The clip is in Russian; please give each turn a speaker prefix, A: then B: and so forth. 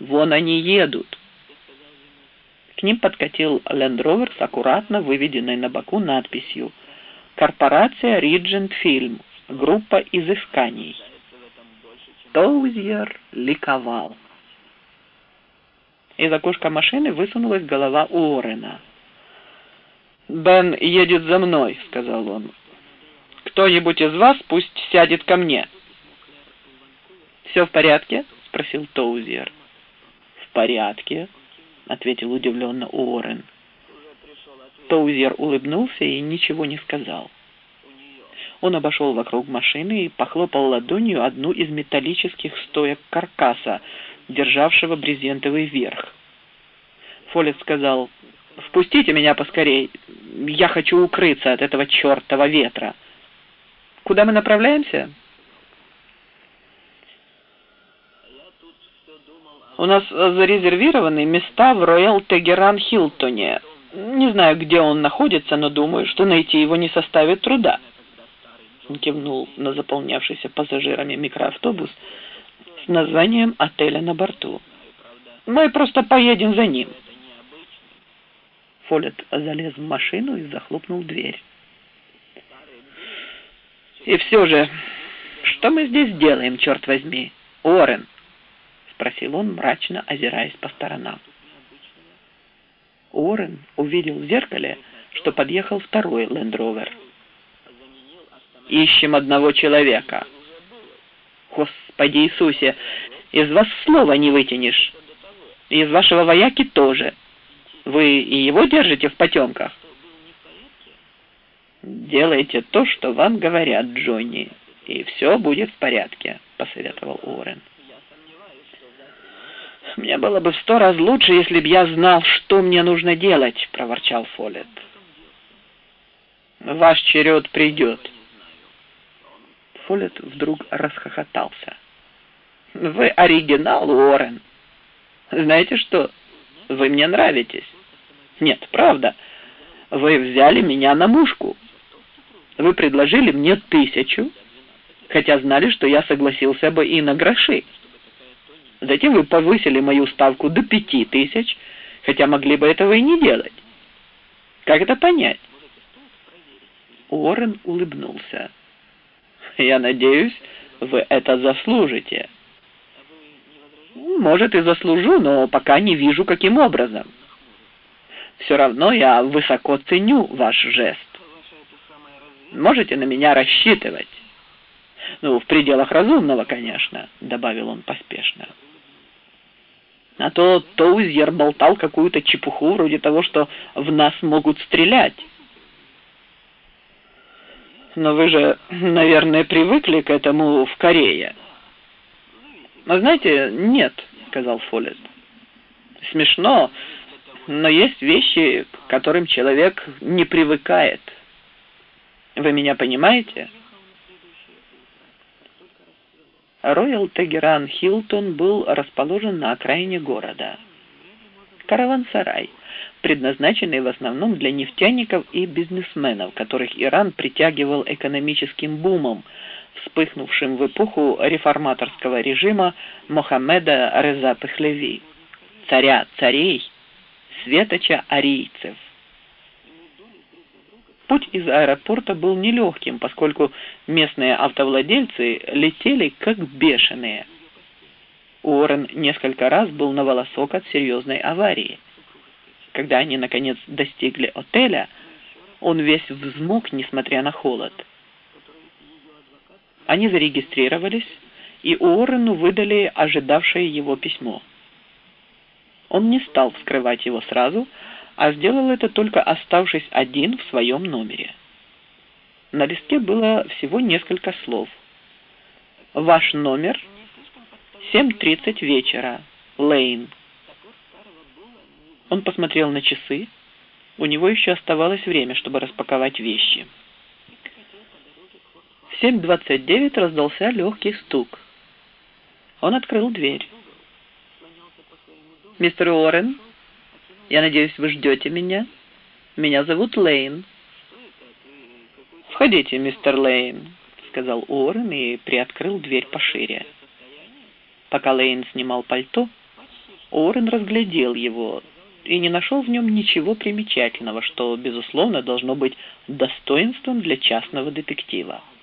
A: Вон они едут. К ним подкатил Land Rover с аккуратно выведенной на боку надписью «Корпорация Regent Film. Группа изысканий». Тоузьер ликовал. Из окошка машины высунулась голова Уоррена. «Бен едет за мной», — сказал он. «Кто-нибудь из вас пусть сядет ко мне». «Все в порядке?» — спросил Тоузьер. «В порядке», — ответил удивленно Уоррен. Тоузьер улыбнулся и ничего не сказал. Он обошел вокруг машины и похлопал ладонью одну из металлических стоек каркаса, державшего брезентовый верх. Фоллетт сказал: «Впустите меня поскорей, я хочу укрыться от этого чертова ветра». «Куда мы направляемся?» «У нас зарезервированы места в Роял Тегеран Хилтоне. Не знаю, где он находится, но думаю, что найти его не составит труда». Он кивнул на заполнявшийся пассажирами микроавтобус с названием отеля на борту. «Мы просто поедем за ним». Фоллетт залез в машину и захлопнул дверь. «И все же, что мы здесь делаем, черт возьми, Уоррен?» — спросил он, мрачно озираясь по сторонам. Уоррен увидел в зеркале, что подъехал второй Land Rover. «Ищем одного человека». «Господи Иисусе, из вас слова не вытянешь. Из вашего вояки тоже. Вы и его держите в потемках?» «Делайте то, что вам говорят, Джонни, и все будет в порядке», — посоветовал Уоррен. «Мне было бы в 100 раз лучше, если б я знал, что мне нужно делать», — проворчал Фоллетт. «Ваш черед придет». Фоллетт вдруг расхохотался. «Вы оригинал, Уоррен. Знаете что? Вы мне нравитесь. Нет, правда. Вы взяли меня на мушку. Вы предложили мне 1000, хотя знали, что я согласился бы и на гроши. Затем вы повысили мою ставку до 5000, хотя могли бы этого и не делать. Как это понять?» Уоррен улыбнулся. «Я надеюсь, вы это заслужите». «Может, и заслужу, но пока не вижу, каким образом. Все равно я высоко ценю ваш жест. Можете на меня рассчитывать. Ну, в пределах разумного, конечно», — добавил он поспешно. «А то Тоузьер болтал какую-то чепуху вроде того, что в нас могут стрелять». «Но вы же, наверное, привыкли к этому в Корее». «Знаете, нет», — сказал Фоллетт. «Смешно, но есть вещи, к которым человек не привыкает. Вы меня понимаете?» Роял Тегеран Хилтон был расположен на окраине города. Караван-сарай, предназначенный в основном для нефтяников и бизнесменов, которых Иран притягивал экономическим бумом, вспыхнувшим в эпоху реформаторского режима Мохаммеда Реза Пехлеви, царя царей, светоча арийцев. Путь из аэропорта был нелегким, поскольку местные автовладельцы летели как бешеные. Уоррен несколько раз был на волосок от серьезной аварии. Когда они, наконец, достигли отеля, он весь взмок, несмотря на холод. Они зарегистрировались, и Уоррену выдали ожидавшее его письмо. Он не стал вскрывать его сразу, а сделал это только оставшись один в своем номере. На листке было всего несколько слов. «Ваш номер, 7:30 вечера, Лейн». Он посмотрел на часы. У него еще оставалось время, чтобы распаковать вещи. В 7:29 раздался легкий стук. Он открыл дверь. «Мистер Уоррен, я надеюсь, вы ждете меня? Меня зовут Лейн». «Входите, мистер Лейн», — сказал Уоррен и приоткрыл дверь пошире. Пока Лейн снимал пальто, Уоррен разглядел его и не нашел в нем ничего примечательного, что, безусловно, должно быть достоинством для частного детектива.